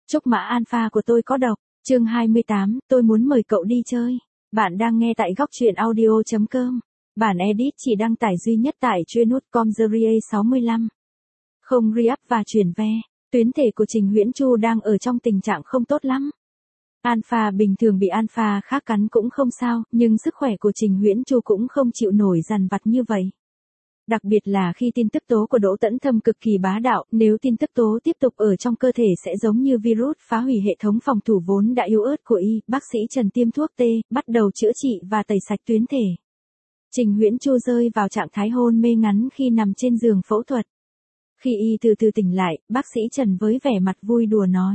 Chúc mã alpha của tôi có độc. Chương 28, tôi muốn mời cậu đi chơi. Bạn đang nghe tại góc truyện audio.com. Bản edit chỉ đăng tải duy nhất tại chuyên.com Series 65. Không re-up và chuyển ve. Tuyến thể của Trình Huyễn Chu đang ở trong tình trạng không tốt lắm. Alpha bình thường bị alpha khác cắn cũng không sao, nhưng sức khỏe của Trình Huyễn Chu cũng không chịu nổi dằn vặt như vậy. Đặc biệt là khi tin tức tố của Đỗ Tấn Thâm cực kỳ bá đạo, nếu tin tức tố tiếp tục ở trong cơ thể sẽ giống như virus phá hủy hệ thống phòng thủ vốn đã yếu ớt của y. Bác sĩ Trần tiêm thuốc tê, bắt đầu chữa trị và tẩy sạch tuyến thể. Trình Huyễn Chu rơi vào trạng thái hôn mê ngắn khi nằm trên giường phẫu thuật. Khi y từ từ tỉnh lại, bác sĩ Trần với vẻ mặt vui đùa nói.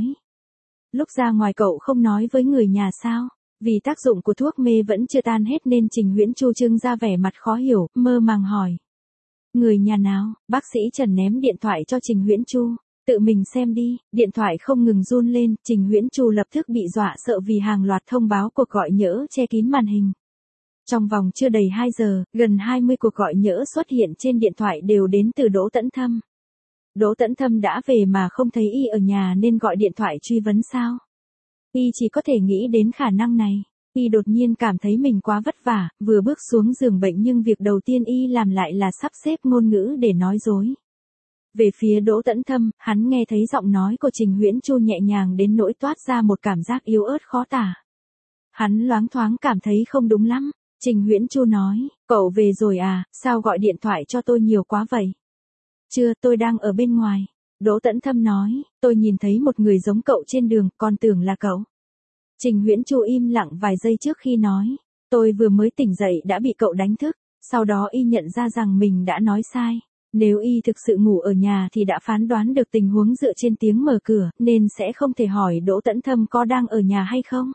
Lúc ra ngoài cậu không nói với người nhà sao? Vì tác dụng của thuốc mê vẫn chưa tan hết nên Trình Huyễn Chu trưng ra vẻ mặt khó hiểu, mơ màng hỏi. Người nhà nào? Bác sĩ Trần ném điện thoại cho Trình Huyễn Chu. Tự mình xem đi. Điện thoại không ngừng run lên, Trình Huyễn Chu lập tức bị dọa sợ vì hàng loạt thông báo cuộc gọi nhỡ che kín màn hình. Trong vòng chưa đầy 2 giờ, gần 20 cuộc gọi nhỡ xuất hiện trên điện thoại đều đến từ Đỗ Tấn Thâm. Đỗ Tấn Thâm đã về mà không thấy y ở nhà nên gọi điện thoại truy vấn sao? Y chỉ có thể nghĩ đến khả năng này. Y đột nhiên cảm thấy mình quá vất vả, vừa bước xuống giường bệnh nhưng việc đầu tiên y làm lại là sắp xếp ngôn ngữ để nói dối. Về phía Đỗ Tấn Thâm, hắn nghe thấy giọng nói của Trình Huyễn Chu nhẹ nhàng đến nỗi toát ra một cảm giác yếu ớt khó tả. Hắn loáng thoáng cảm thấy không đúng lắm. Trình Huyễn Chu nói, cậu về rồi à, sao gọi điện thoại cho tôi nhiều quá vậy? Chưa, tôi đang ở bên ngoài. Đỗ Tấn Thâm nói, tôi nhìn thấy một người giống cậu trên đường, còn tưởng là cậu. Trình Huyễn Chu im lặng vài giây trước khi nói, tôi vừa mới tỉnh dậy đã bị cậu đánh thức, sau đó y nhận ra rằng mình đã nói sai. Nếu y thực sự ngủ ở nhà thì đã phán đoán được tình huống dựa trên tiếng mở cửa, nên sẽ không thể hỏi Đỗ Tấn Thâm có đang ở nhà hay không.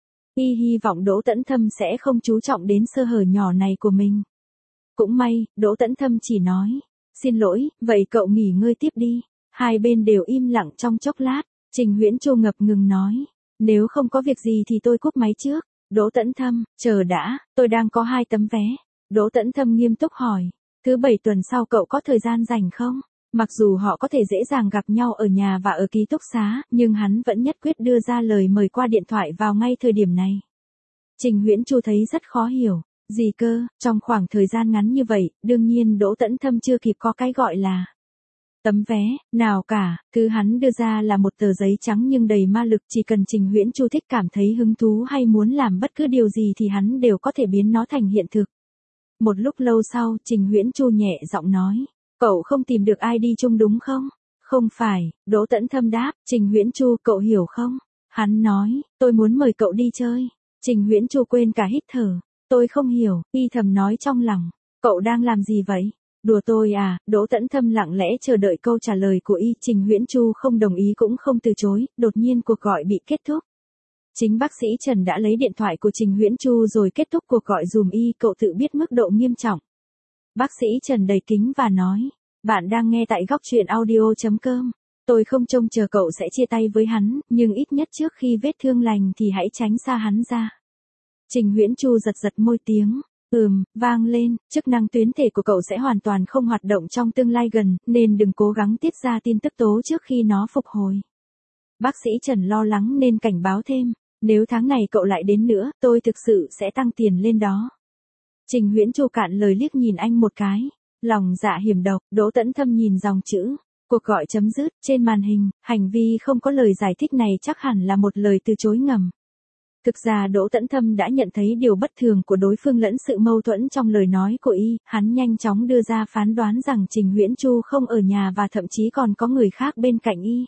Y hy vọng Đỗ Tấn Thâm sẽ không chú trọng đến sơ hở nhỏ này của mình. Cũng may, Đỗ Tấn Thâm chỉ nói, xin lỗi, vậy cậu nghỉ ngơi tiếp đi. Hai bên đều im lặng trong chốc lát, Trình Huyễn Chu ngập ngừng nói. Nếu không có việc gì thì tôi cúp máy trước. Đỗ Tấn Thâm, chờ đã, tôi đang có 2 tấm vé. Đỗ Tấn Thâm nghiêm túc hỏi, thứ 7 tuần sau cậu có thời gian rảnh không? Mặc dù họ có thể dễ dàng gặp nhau ở nhà và ở ký túc xá, nhưng hắn vẫn nhất quyết đưa ra lời mời qua điện thoại vào ngay thời điểm này. Trình Huyễn Chu thấy rất khó hiểu, gì cơ, trong khoảng thời gian ngắn như vậy, đương nhiên Đỗ Tấn Thâm chưa kịp có cái gọi là tấm vé, nào cả, thứ hắn đưa ra là một tờ giấy trắng nhưng đầy ma lực, chỉ cần Trình Huyễn Chu thích cảm thấy hứng thú hay muốn làm bất cứ điều gì thì hắn đều có thể biến nó thành hiện thực. Một lúc lâu sau, Trình Huyễn Chu nhẹ giọng nói, cậu không tìm được ai đi chung đúng không? Không phải, Đỗ Tấn Thâm đáp, Trình Huyễn Chu, cậu hiểu không? Hắn nói, tôi muốn mời cậu đi chơi. Trình Huyễn Chu quên cả hít thở, tôi không hiểu, y thầm nói trong lòng, cậu đang làm gì vậy? Đùa tôi à? Đỗ Tấn Thâm lặng lẽ chờ đợi câu trả lời của y. Trình Huyễn Chu không đồng ý cũng không từ chối, đột nhiên cuộc gọi bị kết thúc. Chính bác sĩ Trần đã lấy điện thoại của Trình Huyễn Chu rồi kết thúc cuộc gọi dùm y, cậu tự biết mức độ nghiêm trọng. Bác sĩ Trần đầy kính và nói, bạn đang nghe tại góc truyện audio.com. Tôi không trông chờ cậu sẽ chia tay với hắn, nhưng ít nhất trước khi vết thương lành thì hãy tránh xa hắn ra. Trình Huyễn Chu giật giật môi tiếng. Vang lên, chức năng tuyến thể của cậu sẽ hoàn toàn không hoạt động trong tương lai gần, nên đừng cố gắng tiết ra tin tức tố trước khi nó phục hồi. Bác sĩ Trần lo lắng nên cảnh báo thêm, nếu tháng này cậu lại đến nữa, tôi thực sự sẽ tăng tiền lên đó. Trình Huyễn Chu cạn lời liếc nhìn anh một cái, lòng dạ hiểm độc. Đỗ Tấn Thâm nhìn dòng chữ, cuộc gọi chấm dứt, trên màn hình, hành vi không có lời giải thích này chắc hẳn là một lời từ chối ngầm. Thực ra Đỗ Tấn Thâm đã nhận thấy điều bất thường của đối phương lẫn sự mâu thuẫn trong lời nói của y, hắn nhanh chóng đưa ra phán đoán rằng Trình Huyễn Chu không ở nhà và thậm chí còn có người khác bên cạnh y.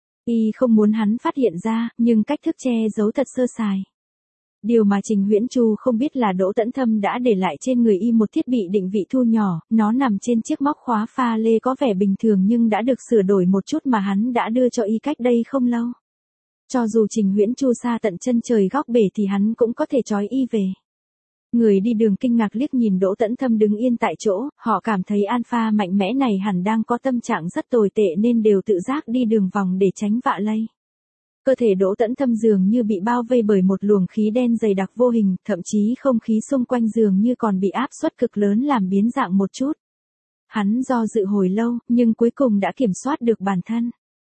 Y không muốn hắn phát hiện ra, nhưng cách thức che giấu thật sơ sài. Điều mà Trình Huyễn Chu không biết là Đỗ Tấn Thâm đã để lại trên người y một thiết bị định vị thu nhỏ, nó nằm trên chiếc móc khóa pha lê có vẻ bình thường nhưng đã được sửa đổi một chút mà hắn đã đưa cho y cách đây không lâu. Cho dù Trình Huyễn Chu xa tận chân trời góc bể thì hắn cũng có thể trói y về. Người đi đường kinh ngạc liếc nhìn Đỗ Tấn Thâm đứng yên tại chỗ, họ cảm thấy alpha mạnh mẽ này hẳn đang có tâm trạng rất tồi tệ nên đều tự giác đi đường vòng để tránh vạ lây. Cơ thể Đỗ Tấn Thâm dường như bị bao vây bởi một luồng khí đen dày đặc vô hình, thậm chí không khí xung quanh dường như còn bị áp suất cực lớn làm biến dạng một chút. Hắn do dự hồi lâu, nhưng cuối cùng đã kiểm soát được bản thân.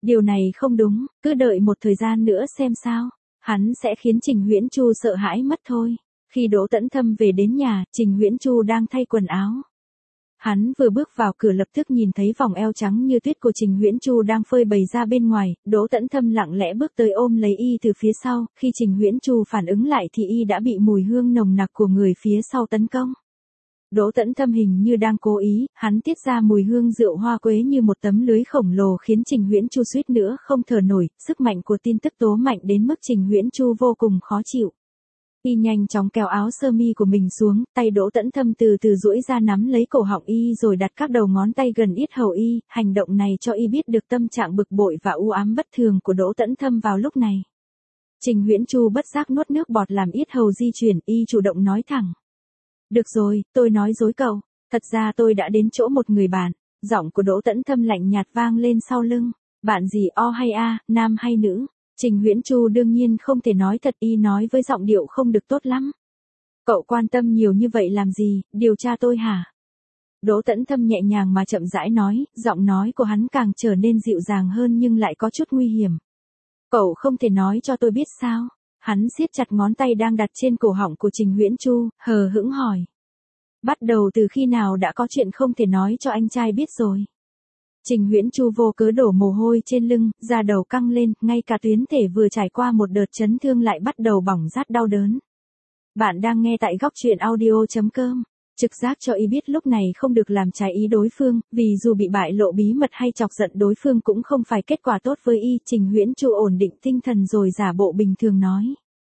Điều này không đúng, cứ đợi một thời gian nữa xem sao. Hắn sẽ khiến Trình Huyễn Chu sợ hãi mất thôi. Khi Đỗ Tấn Thâm về đến nhà, Trình Huyễn Chu đang thay quần áo. Hắn vừa bước vào cửa lập tức nhìn thấy vòng eo trắng như tuyết của Trình Huyễn Chu đang phơi bày ra bên ngoài, Đỗ Tấn Thâm lặng lẽ bước tới ôm lấy y từ phía sau, khi Trình Huyễn Chu phản ứng lại thì y đã bị mùi hương nồng nặc của người phía sau tấn công. Đỗ Tấn Thâm hình như đang cố ý, hắn tiết ra mùi hương rượu hoa quế như một tấm lưới khổng lồ khiến Trình Huyễn Chu suýt nữa không thở nổi, sức mạnh của tin tức tố mạnh đến mức Trình Huyễn Chu vô cùng khó chịu. Y nhanh chóng kéo áo sơ mi của mình xuống, tay Đỗ Tấn Thâm từ từ duỗi ra nắm lấy cổ họng y rồi đặt các đầu ngón tay gần yết hầu y, hành động này cho y biết được tâm trạng bực bội và u ám bất thường của Đỗ Tấn Thâm vào lúc này. Trình Huyễn Chu bất giác nuốt nước bọt làm yết hầu di chuyển, y chủ động nói thẳng. Được rồi, tôi nói dối cậu, thật ra tôi đã đến chỗ một người bạn, giọng của Đỗ Tấn Thâm lạnh nhạt vang lên sau lưng, bạn gì O hay A, nam hay nữ? Trình Huyễn Chu đương nhiên không thể nói thật, y nói với giọng điệu không được tốt lắm. Cậu quan tâm nhiều như vậy làm gì, điều tra tôi hả? Đỗ Tấn Thâm nhẹ nhàng mà chậm rãi nói, giọng nói của hắn càng trở nên dịu dàng hơn nhưng lại có chút nguy hiểm. Cậu không thể nói cho tôi biết sao? Hắn siết chặt ngón tay đang đặt trên cổ họng của Trình Huyễn Chu, hờ hững hỏi. Bắt đầu từ khi nào đã có chuyện không thể nói cho anh trai biết rồi? Trình Huyễn Chu vô cớ đổ mồ hôi trên lưng, da đầu căng lên, ngay cả tuyến thể vừa trải qua một đợt chấn thương lại bắt đầu bỏng rát đau đớn. Bạn đang nghe tại góc truyện audio.com. Trực giác cho y biết lúc này không được làm trái ý đối phương, vì dù bị bại lộ bí mật hay chọc giận đối phương cũng không phải kết quả tốt với y. Trình Huyễn Chu ổn định tinh thần rồi giả bộ bình thường nói.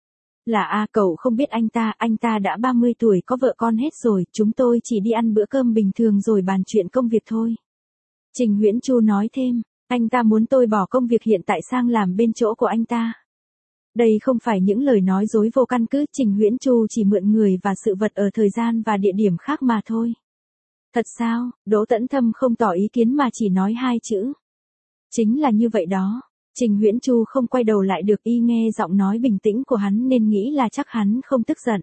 Là cậu không biết anh ta đã 30 tuổi có vợ con hết rồi, chúng tôi chỉ đi ăn bữa cơm bình thường rồi bàn chuyện công việc thôi. Trình Huyễn Chu nói thêm, anh ta muốn tôi bỏ công việc hiện tại sang làm bên chỗ của anh ta. Đây không phải những lời nói dối vô căn cứ, Trình Huyễn Chu chỉ mượn người và sự vật ở thời gian và địa điểm khác mà thôi. Thật sao? Đỗ Tấn Thâm không tỏ ý kiến mà chỉ nói hai chữ. Chính là như vậy đó. Trình Huyễn Chu không quay đầu lại được, y nghe giọng nói bình tĩnh của hắn nên nghĩ là chắc hắn không tức giận.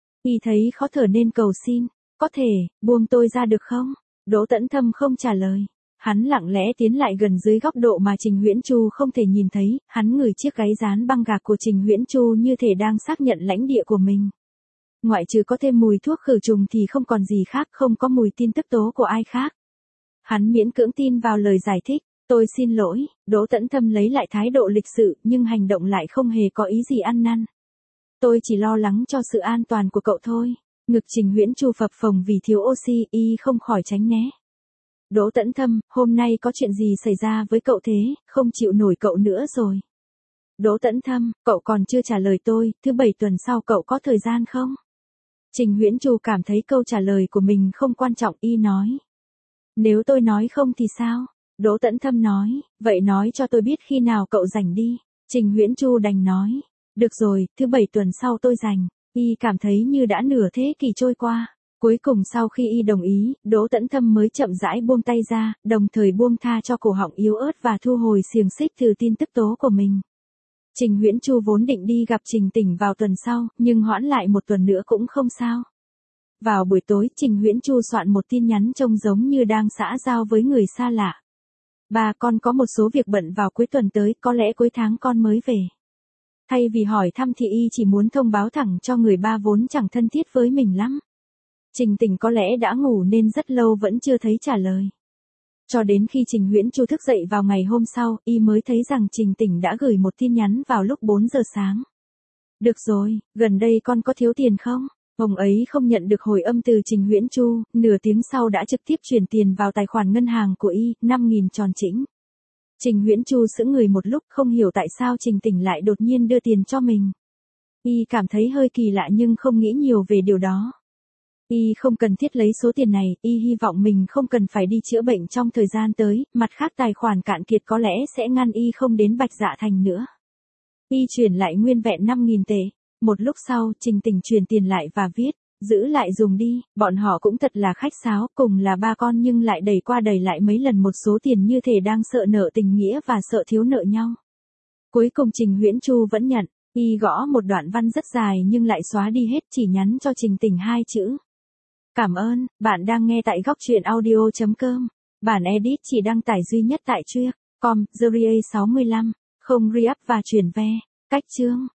Y thấy khó thở nên cầu xin, có thể, buông tôi ra được không? Đỗ Tấn Thâm không trả lời. Hắn lặng lẽ tiến lại gần dưới góc độ mà Trình Huyễn Chu không thể nhìn thấy, hắn ngửi chiếc gáy dán băng gạc của Trình Huyễn Chu như thể đang xác nhận lãnh địa của mình. Ngoại trừ có thêm mùi thuốc khử trùng thì không còn gì khác, không có mùi tin tức tố của ai khác. Hắn miễn cưỡng tin vào lời giải thích, tôi xin lỗi, Đỗ Tấn Thâm lấy lại thái độ lịch sự nhưng hành động lại không hề có ý gì ăn năn. Tôi chỉ lo lắng cho sự an toàn của cậu thôi. Ngực Trình Huyễn Chu phập phồng vì thiếu oxy, y không khỏi tránh né. Đỗ Tấn Thâm, hôm nay có chuyện gì xảy ra với cậu thế, không chịu nổi cậu nữa rồi. Đỗ Tấn Thâm, cậu còn chưa trả lời tôi, thứ 7 tuần sau cậu có thời gian không? Trình Huyễn Chu cảm thấy câu trả lời của mình không quan trọng, y nói. Nếu tôi nói không thì sao? Đỗ Tấn Thâm nói, vậy nói cho tôi biết khi nào cậu rảnh đi. Trình Huyễn Chu đành nói, được rồi, thứ 7 tuần sau tôi rảnh. Y cảm thấy như đã nửa thế kỷ trôi qua. Cuối cùng sau khi y đồng ý, Đỗ Tấn Thâm mới chậm rãi buông tay ra, đồng thời buông tha cho cổ họng yếu ớt và thu hồi xiềng xích từ tin tức tố của mình. Trình Huyễn Chu vốn định đi gặp Trình Tỉnh vào tuần sau, nhưng hoãn lại một tuần nữa cũng không sao. Vào buổi tối, Trình Huyễn Chu soạn một tin nhắn trông giống như đang xã giao với người xa lạ. Ba con có một số việc bận vào cuối tuần tới, có lẽ cuối tháng con mới về. Thay vì hỏi thăm thì y chỉ muốn thông báo thẳng cho người ba vốn chẳng thân thiết với mình lắm. Trình Tỉnh có lẽ đã ngủ nên rất lâu vẫn chưa thấy trả lời. Cho đến khi Trình Huyễn Chu thức dậy vào ngày hôm sau, y mới thấy rằng Trình Tỉnh đã gửi một tin nhắn vào lúc 4 giờ sáng. Được rồi, gần đây con có thiếu tiền không? Ông ấy không nhận được hồi âm từ Trình Huyễn Chu, nửa tiếng sau đã trực tiếp chuyển tiền vào tài khoản ngân hàng của y, 5.000 tròn chỉnh. Trình Huyễn Chu sững người một lúc, không hiểu tại sao Trình Tỉnh lại đột nhiên đưa tiền cho mình. Y cảm thấy hơi kỳ lạ nhưng không nghĩ nhiều về điều đó. Y không cần thiết lấy số tiền này, y hy vọng mình không cần phải đi chữa bệnh trong thời gian tới, mặt khác tài khoản cạn kiệt có lẽ sẽ ngăn y không đến Bạch Dạ Thành nữa. Y chuyển lại nguyên vẹn 5.000 tệ. Một lúc sau, Trình Tỉnh chuyển tiền lại và viết, giữ lại dùng đi, bọn họ cũng thật là khách sáo, cùng là ba con nhưng lại đẩy qua đẩy lại mấy lần một số tiền như thể đang sợ nợ tình nghĩa và sợ thiếu nợ nhau. Cuối cùng Trình Huyễn Chu vẫn nhận, y gõ một đoạn văn rất dài nhưng lại xóa đi hết, chỉ nhắn cho Trình Tỉnh 2 chữ. Cảm ơn, bạn đang nghe tại góc truyện audio.com. Bản edit chỉ đăng tải duy nhất tại Truy. Com, Serie 65, không re-up và chuyển ve. Cách chương.